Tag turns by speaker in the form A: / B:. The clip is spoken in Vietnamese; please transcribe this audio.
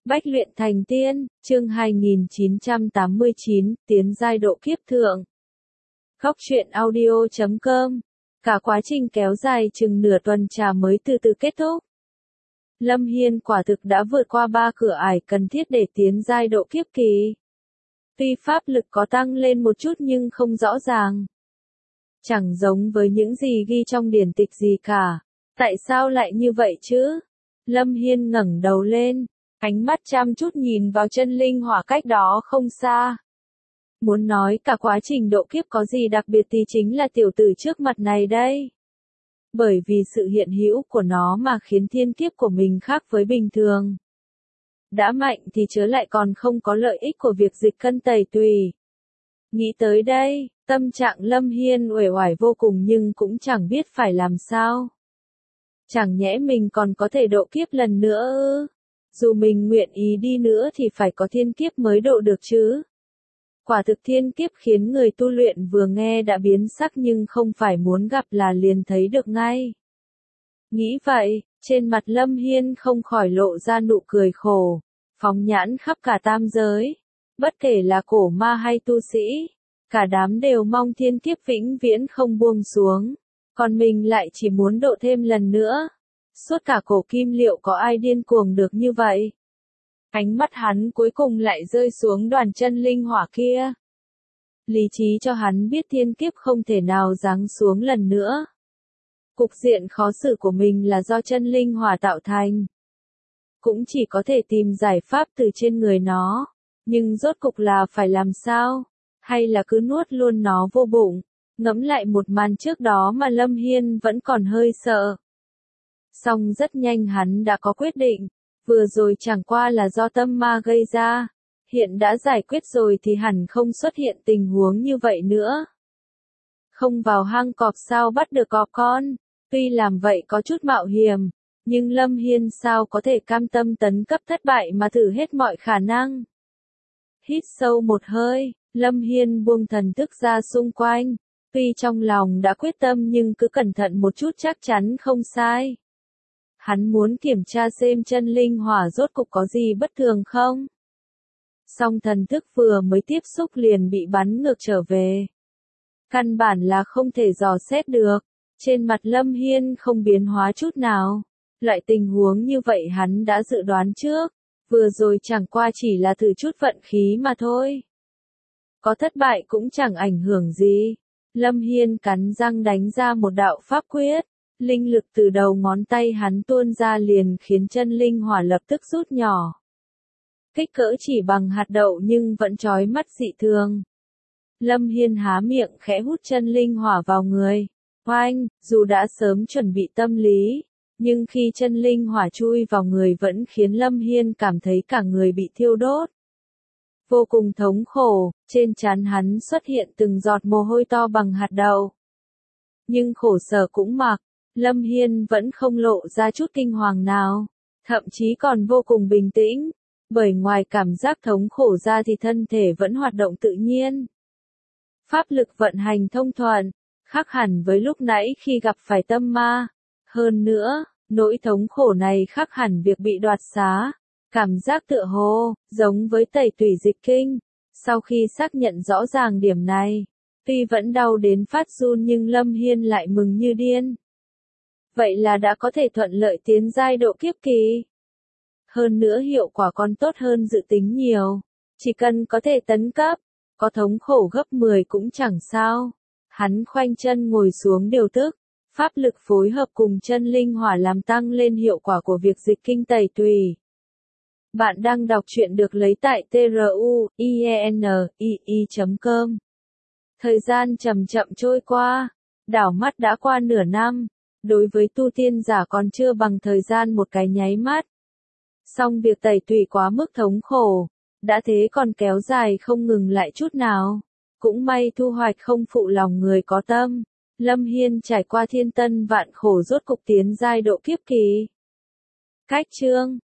A: Bách luyện thành tiên, chương 2989, tiến giai độ kiếp thượng. Góc truyện audio.com. Cả quá trình kéo dài chừng nửa tuần trà mới từ từ kết thúc. Lâm Hiên quả thực đã vượt qua 3 cửa ải cần thiết để tiến giai độ kiếp kỳ. Tuy pháp lực có tăng lên một chút nhưng không rõ ràng. Chẳng giống với những gì ghi trong điển tịch gì cả. Tại sao lại như vậy chứ? Lâm Hiên ngẩng đầu lên, ánh mắt chăm chút nhìn vào chân linh hỏa cách đó không xa. Muốn nói cả quá trình độ kiếp có gì đặc biệt thì chính là tiểu tử trước mặt này đây. Bởi vì sự hiện hữu của nó mà khiến thiên kiếp của mình khác với bình thường. Đã mạnh thì chớ lại còn không có lợi ích của việc dịch cân tẩy tùy. Nghĩ tới đây, tâm trạng Lâm Hiên uể oải vô cùng nhưng cũng chẳng biết phải làm sao. Chẳng nhẽ mình còn có thể độ kiếp lần nữa ư? Dù mình nguyện ý đi nữa thì phải có thiên kiếp mới độ được chứ. Quả thực thiên kiếp khiến người tu luyện vừa nghe đã biến sắc nhưng không phải muốn gặp là liền thấy được ngay. Nghĩ vậy, trên mặt Lâm Hiên không khỏi lộ ra nụ cười khổ, phóng nhãn khắp cả tam giới. Bất kể là cổ ma hay tu sĩ, cả đám đều mong thiên kiếp vĩnh viễn không buông xuống. Còn mình lại chỉ muốn độ thêm lần nữa. Suốt cả cổ kim liệu có ai điên cuồng được như vậy? Ánh mắt hắn cuối cùng lại rơi xuống đoàn chân linh hỏa kia. Lý trí cho hắn biết thiên kiếp không thể nào giáng xuống lần nữa. Cục diện khó xử của mình là do chân linh hỏa tạo thành. Cũng chỉ có thể tìm giải pháp từ trên người nó. Nhưng rốt cục là phải làm sao? Hay là cứ nuốt luôn nó vô bụng? Ngẫm lại một màn trước đó mà Lâm Hiên vẫn còn hơi sợ. Song rất nhanh hắn đã có quyết định, vừa rồi chẳng qua là do tâm ma gây ra, hiện đã giải quyết rồi thì hẳn không xuất hiện tình huống như vậy nữa. Không vào hang cọp sao bắt được cọp con, tuy làm vậy có chút mạo hiểm, nhưng Lâm Hiên sao có thể cam tâm tấn cấp thất bại mà thử hết mọi khả năng. Hít sâu một hơi, Lâm Hiên buông thần thức ra xung quanh. Tuy trong lòng đã quyết tâm nhưng cứ cẩn thận một chút chắc chắn không sai. Hắn muốn kiểm tra xem chân linh hỏa rốt cục có gì bất thường không. Song thần thức vừa mới tiếp xúc liền bị bắn ngược trở về. Căn bản là không thể dò xét được. Trên mặt Lâm Hiên không biến hóa chút nào. Loại tình huống như vậy hắn đã dự đoán trước. Vừa rồi chẳng qua chỉ là thử chút vận khí mà thôi. Có thất bại cũng chẳng ảnh hưởng gì. Lâm Hiên cắn răng đánh ra một đạo pháp quyết, linh lực từ đầu ngón tay hắn tuôn ra liền khiến chân linh hỏa lập tức rút nhỏ. Kích cỡ chỉ bằng hạt đậu nhưng vẫn chói mắt dị thường. Lâm Hiên há miệng khẽ hút chân linh hỏa vào người. Oanh, dù đã sớm chuẩn bị tâm lý, nhưng khi chân linh hỏa chui vào người vẫn khiến Lâm Hiên cảm thấy cả người bị thiêu đốt. Vô cùng thống khổ, trên trán hắn xuất hiện từng giọt mồ hôi to bằng hạt đậu. Nhưng khổ sở cũng mặc, Lâm Hiên vẫn không lộ ra chút kinh hoàng nào, thậm chí còn vô cùng bình tĩnh, bởi ngoài cảm giác thống khổ ra thì thân thể vẫn hoạt động tự nhiên. Pháp lực vận hành thông thuận, khác hẳn với lúc nãy khi gặp phải tâm ma. Hơn nữa, nỗi thống khổ này khác hẳn việc bị đoạt xá. Cảm giác tựa hồ, giống với tẩy tủy dịch kinh. Sau khi xác nhận rõ ràng điểm này, tuy vẫn đau đến phát run nhưng Lâm Hiên lại mừng như điên. Vậy là đã có thể thuận lợi tiến giai độ kiếp kỳ. Hơn nữa hiệu quả còn tốt hơn dự tính nhiều. Chỉ cần có thể tấn cấp, có thống khổ gấp 10 cũng chẳng sao. Hắn khoanh chân ngồi xuống điều tức. Pháp lực phối hợp cùng chân linh hỏa làm tăng lên hiệu quả của việc dịch kinh tẩy tùy. Bạn đang đọc truyện được lấy tại truyenii.com. Thời gian chậm chậm trôi qua, đảo mắt đã qua nửa năm, đối với tu tiên giả còn chưa bằng thời gian một cái nháy mắt. Song việc tẩy tùy quá mức thống khổ, đã thế còn kéo dài không ngừng lại chút nào. Cũng may thu hoạch không phụ lòng người có tâm, Lâm Hiên trải qua thiên tân vạn khổ rốt cục tiến giai độ kiếp kỳ. Cách chương